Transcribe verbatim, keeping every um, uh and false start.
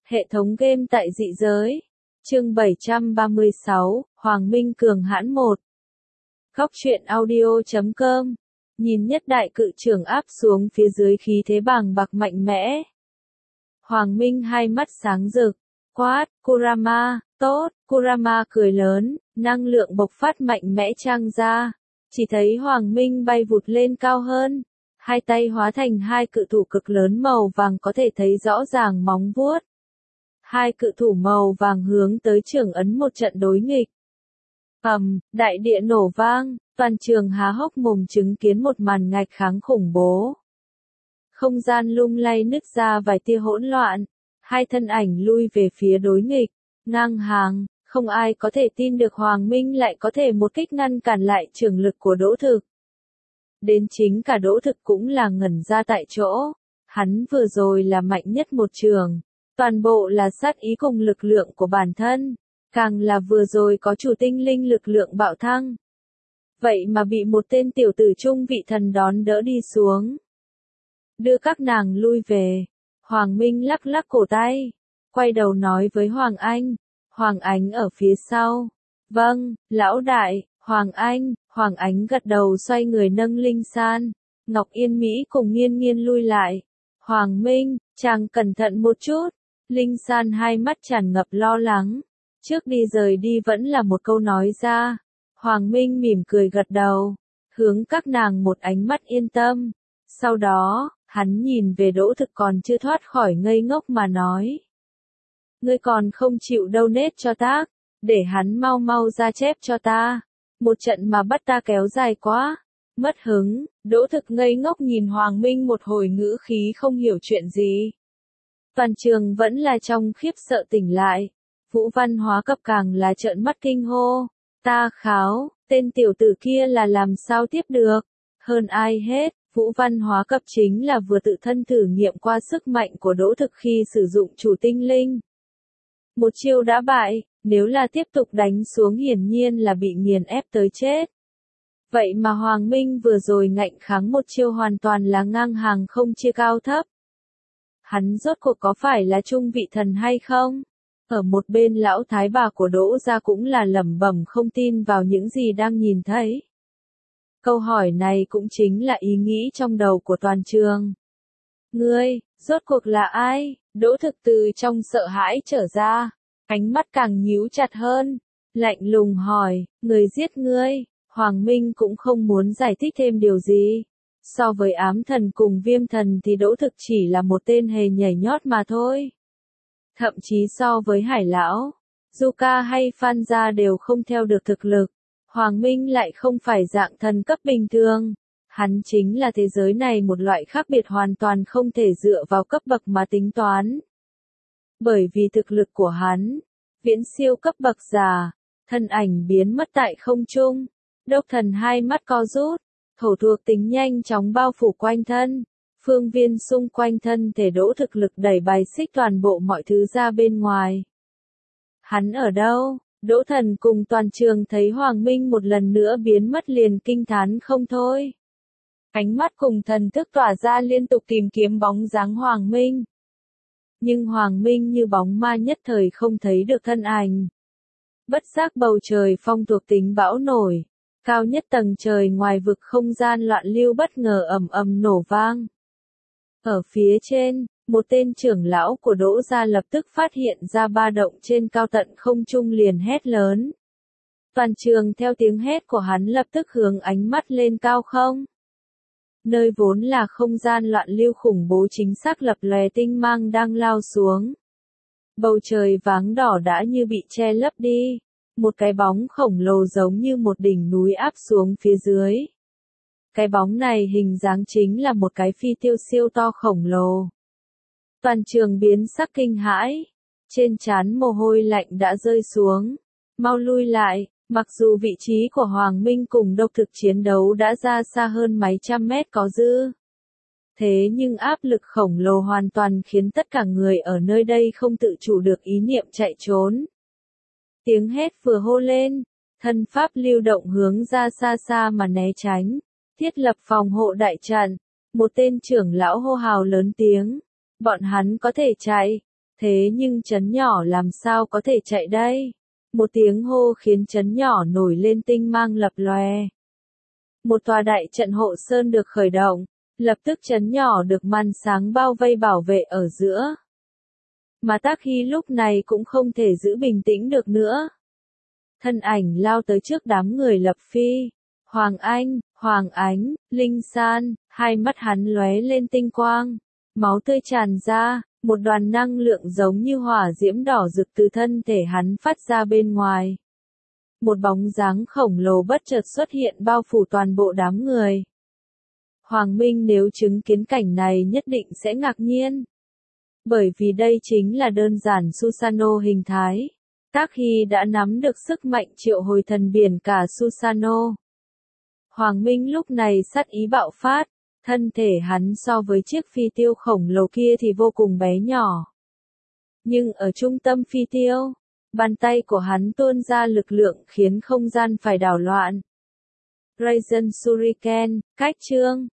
Hệ thống game tại dị giới. Chương bảy trăm ba mươi sáu, Hoàng Minh cường hãn một. Góc truyện audio chấm com. Nhìn nhất đại cự trưởng áp xuống phía dưới khí thế bàng bạc mạnh mẽ. Hoàng Minh hai mắt sáng rực, quát, Kurama, tốt, Kurama cười lớn, năng lượng bộc phát mạnh mẽ trăng ra. Chỉ thấy Hoàng Minh bay vụt lên cao hơn, hai tay hóa thành hai cự thủ cực lớn màu vàng có thể thấy rõ ràng móng vuốt. Hai cự thủ màu vàng hướng tới trưởng ấn một trận đối nghịch. Ầm, đại địa nổ vang, toàn trường há hốc mồm chứng kiến một màn nghịch kháng khủng bố. Không gian lung lay nứt ra vài tia hỗn loạn, hai thân ảnh lui về phía đối nghịch, ngang hàng, không ai có thể tin được Hoàng Minh lại có thể một kích ngăn cản lại trường lực của Đỗ Thực. Đến chính cả Đỗ Thực cũng là ngẩn ra tại chỗ, hắn vừa rồi là mạnh nhất một trường, toàn bộ là sát ý cùng lực lượng của bản thân, càng là vừa rồi có chủ tinh linh lực lượng bạo thăng. Vậy mà bị một tên tiểu tử trung vị thần đón đỡ đi xuống. Đưa các nàng lui về. Hoàng Minh lắc lắc cổ tay, quay đầu nói với Hoàng Anh. Hoàng Ánh ở phía sau. Vâng, lão đại, Hoàng Anh. Hoàng Ánh gật đầu xoay người nâng Linh San. Ngọc Yên Mỹ cùng Nghiên Nghiên lui lại. Hoàng Minh, chàng cẩn thận một chút. Linh San hai mắt tràn ngập lo lắng. Trước đi rời đi vẫn là một câu nói ra. Hoàng Minh mỉm cười gật đầu, hướng các nàng một ánh mắt yên tâm. Sau đó, hắn nhìn về Đỗ Thực còn chưa thoát khỏi ngây ngốc mà nói. Ngươi còn không chịu đâu nết cho tác, để hắn mau mau ra chép cho ta. Một trận mà bắt ta kéo dài quá. Mất hứng, Đỗ Thực ngây ngốc nhìn Hoàng Minh một hồi ngữ khí không hiểu chuyện gì. Toàn trường vẫn là trong khiếp sợ tỉnh lại. Vũ Văn Hóa Cập càng là trợn mắt kinh hô. Ta kháo, tên tiểu tử kia là làm sao tiếp được. Hơn ai hết, Vũ Văn Hóa Cập chính là vừa tự thân thử nghiệm qua sức mạnh của Đỗ Thực khi sử dụng chủ tinh linh. Một chiêu đã bại, nếu là tiếp tục đánh xuống hiển nhiên là bị nghiền ép tới chết. Vậy mà Hoàng Minh vừa rồi ngạnh kháng một chiêu hoàn toàn là ngang hàng không chia cao thấp. Hắn rốt cuộc có phải là trung vị thần hay không? Ở một bên lão thái bà của Đỗ gia cũng là lẩm bẩm không tin vào những gì đang nhìn thấy. Câu hỏi này cũng chính là ý nghĩ trong đầu của toàn trường. Ngươi, rốt cuộc là ai? Đỗ Thực từ trong sợ hãi trở ra, ánh mắt càng nhíu chặt hơn, lạnh lùng hỏi, người giết ngươi? Hoàng Minh cũng không muốn giải thích thêm điều gì. So với ám thần cùng viêm thần thì Đỗ Thực chỉ là một tên hề nhảy nhót mà thôi. Thậm chí so với Hải Lão, Zuka hay Phan Gia đều không theo được thực lực. Hoàng Minh lại không phải dạng thần cấp bình thường. Hắn chính là thế giới này một loại khác biệt hoàn toàn không thể dựa vào cấp bậc mà tính toán. Bởi vì thực lực của hắn, viễn siêu cấp bậc giả, thân ảnh biến mất tại không trung. Đốc Thần hai mắt co rút, thổ thuộc tính nhanh chóng bao phủ quanh thân. Phương viên xung quanh thân thể Đỗ Thực lực đẩy bài xích toàn bộ mọi thứ ra bên ngoài. Hắn ở đâu? Đỗ Thần cùng toàn trường thấy Hoàng Minh một lần nữa biến mất liền kinh thán không thôi. Ánh mắt cùng thần thức tỏa ra liên tục tìm kiếm bóng dáng Hoàng Minh. Nhưng Hoàng Minh như bóng ma nhất thời không thấy được thân ảnh. Bất giác bầu trời phong thuộc tính bão nổi. Cao nhất tầng trời ngoài vực không gian loạn lưu bất ngờ ầm ầm nổ vang. Ở phía trên, một tên trưởng lão của Đỗ gia lập tức phát hiện ra ba động trên cao tận không trung liền hét lớn. Toàn trường theo tiếng hét của hắn lập tức hướng ánh mắt lên cao không. Nơi vốn là không gian loạn lưu khủng bố chính xác lập lòe tinh mang đang lao xuống. Bầu trời váng đỏ đã như bị che lấp đi. Một cái bóng khổng lồ giống như một đỉnh núi áp xuống phía dưới. Cái bóng này hình dáng chính là một cái phi tiêu siêu to khổng lồ. Toàn trường biến sắc kinh hãi. Trên trán mồ hôi lạnh đã rơi xuống. Mau lui lại, mặc dù vị trí của Hoàng Minh cùng Độc Thực chiến đấu đã ra xa hơn mấy trăm mét có dư. Thế nhưng áp lực khổng lồ hoàn toàn khiến tất cả người ở nơi đây không tự chủ được ý niệm chạy trốn. Tiếng hét vừa hô lên, thân pháp lưu động hướng ra xa xa mà né tránh. Thiết lập phòng hộ đại trận, một tên trưởng lão hô hào lớn tiếng, bọn hắn có thể chạy, Thế nhưng trấn nhỏ làm sao có thể chạy đây? Một tiếng hô khiến trấn nhỏ nổi lên tinh mang lập lòe. Một tòa đại trận hộ sơn được khởi động, lập tức trấn nhỏ được màn sáng bao vây bảo vệ ở giữa. Mà Tác Hy lúc này cũng không thể giữ bình tĩnh được nữa. Thân ảnh lao tới trước đám người Lập Phi. Hoàng Anh, Hoàng Ánh, Linh San, hai mắt hắn lóe lên tinh quang. Máu tươi tràn ra, một đoàn năng lượng giống như hỏa diễm đỏ rực từ thân thể hắn phát ra bên ngoài. Một bóng dáng khổng lồ bất chợt xuất hiện bao phủ toàn bộ đám người. Hoàng Minh nếu chứng kiến cảnh này nhất định sẽ ngạc nhiên. Bởi vì đây chính là đơn giản Susanoo hình thái. Tác Hy đã nắm được sức mạnh triệu hồi thần biển cả Susanoo. Hoàng Minh lúc này sát ý bạo phát, thân thể hắn so với chiếc phi tiêu khổng lồ kia thì vô cùng bé nhỏ. Nhưng ở trung tâm phi tiêu, bàn tay của hắn tuôn ra lực lượng khiến không gian phải đảo loạn. Raisen Shuriken, cách chương.